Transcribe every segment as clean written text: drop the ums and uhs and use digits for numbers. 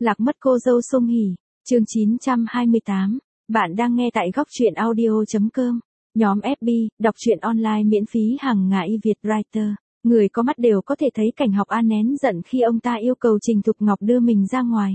Lạc mất cô dâu Song Hỷ, chương 928. Bạn đang nghe tại góc truyện audio.com. Nhóm FB, đọc truyện online miễn phí hàng ngày Việt Writer. Người có mắt đều có thể thấy Cảnh Học An nén giận khi ông ta yêu cầu Trình Thục Ngọc đưa mình ra ngoài.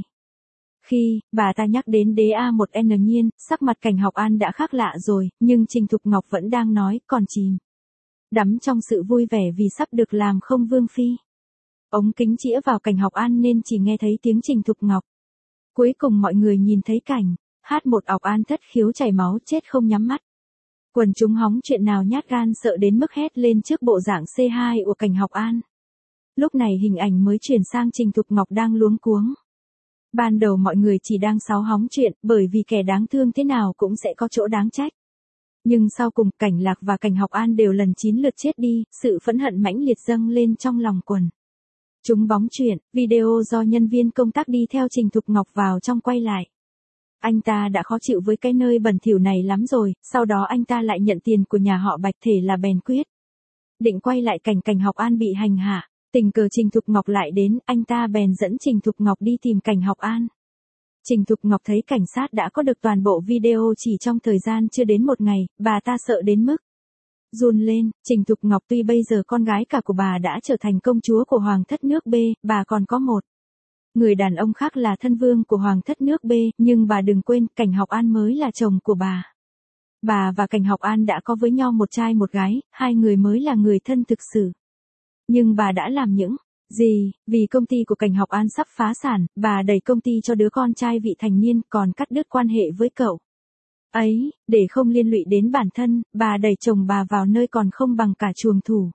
Khi bà ta nhắc đến đế A1N Nhiên, sắc mặt Cảnh Học An đã khác lạ rồi, nhưng Trình Thục Ngọc vẫn đang nói, còn chìm đắm trong sự vui vẻ vì sắp được làm không vương phi. Ống kính chĩa vào Cảnh Học An nên chỉ nghe thấy tiếng Trình Thục Ngọc. Cuối cùng mọi người nhìn thấy cảnh H1 Học An thất khiếu chảy máu chết không nhắm mắt. Quần chúng hóng chuyện nào nhát gan sợ đến mức hét lên trước bộ dạng C2 của Cảnh Học An. Lúc này hình ảnh mới chuyển sang Trình Thục Ngọc đang luống cuống. Ban đầu mọi người chỉ đang sáu hóng chuyện bởi vì kẻ đáng thương thế nào cũng sẽ có chỗ đáng trách. Nhưng sau cùng Cảnh Lạc và Cảnh Học An đều lần 9 lượt chết đi, sự phẫn hận mãnh liệt dâng lên trong lòng quần chúng bóng chuyện, video do nhân viên công tác đi theo Trình Thục Ngọc vào trong quay lại. Anh ta đã khó chịu với cái nơi bẩn thỉu này lắm rồi, sau đó anh ta lại nhận tiền của nhà họ Bạch thể là bèn quyết định quay lại cảnh Cảnh Học An bị hành hạ. Tình cờ Trình Thục Ngọc lại đến, anh ta bèn dẫn Trình Thục Ngọc đi tìm Cảnh Học An. Trình Thục Ngọc thấy cảnh sát đã có được toàn bộ video chỉ trong thời gian chưa đến một ngày, bà ta sợ đến mức run lên. Trình Thục Ngọc tuy bây giờ con gái cả của bà đã trở thành công chúa của Hoàng thất nước B, bà còn có một người đàn ông khác là thân vương của Hoàng thất nước B, nhưng bà đừng quên, Cảnh Học An mới là chồng của bà. Bà và Cảnh Học An đã có với nhau một trai một gái, hai người mới là người thân thực sự. Nhưng bà đã làm những gì? Vì công ty của Cảnh Học An sắp phá sản, bà đẩy công ty cho đứa con trai vị thành niên, còn cắt đứt quan hệ với cậu ấy, để không liên lụy đến bản thân, bà đẩy chồng bà vào nơi còn không bằng cả chuồng thủ.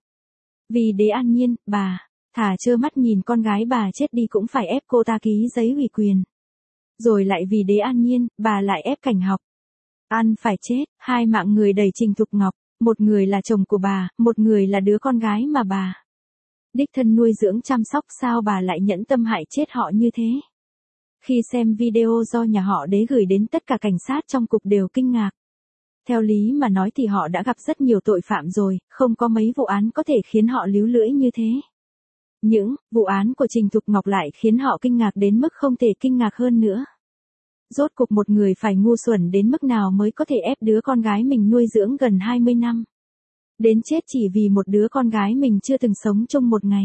Vì đế An Nhiên, bà thà trơ mắt nhìn con gái bà chết đi cũng phải ép cô ta ký giấy ủy quyền. Rồi lại vì đế An Nhiên, bà lại ép Cảnh Học An phải chết. Hai mạng người đẩy Trình Thục Ngọc, một người là chồng của bà, một người là đứa con gái mà bà đích thân nuôi dưỡng chăm sóc, sao bà lại nhẫn tâm hại chết họ như thế? Khi xem video do nhà họ đế gửi đến, tất cả cảnh sát trong cục đều kinh ngạc. Theo lý mà nói thì họ đã gặp rất nhiều tội phạm rồi, không có mấy vụ án có thể khiến họ líu lưỡi như thế. Những vụ án của Trình Thục Ngọc lại khiến họ kinh ngạc đến mức không thể kinh ngạc hơn nữa. Rốt cuộc một người phải ngu xuẩn đến mức nào mới có thể ép đứa con gái mình nuôi dưỡng gần 20 năm. Đến chết chỉ vì một đứa con gái mình chưa từng sống chung một ngày.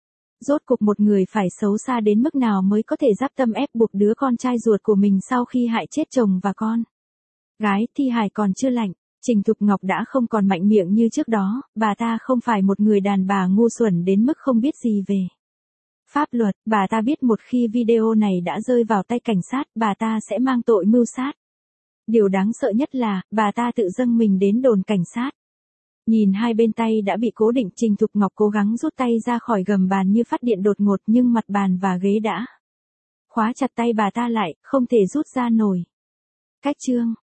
Rốt cuộc một người phải xấu xa đến mức nào mới có thể dáp tâm ép buộc đứa con trai ruột của mình sau khi hại chết chồng và con gái. Thi hài còn chưa lạnh, Trình Thục Ngọc đã không còn mạnh miệng như trước đó, bà ta không phải một người đàn bà ngu xuẩn đến mức không biết gì về pháp luật, bà ta biết một khi video này đã rơi vào tay cảnh sát, bà ta sẽ mang tội mưu sát. Điều đáng sợ nhất là, bà ta tự dâng mình đến đồn cảnh sát. Nhìn hai bên tay đã bị cố định, Trình Thục Ngọc cố gắng rút tay ra khỏi gầm bàn như phát điện đột ngột, nhưng mặt bàn và ghế đã khóa chặt tay bà ta lại, không thể rút ra nổi. Cách chương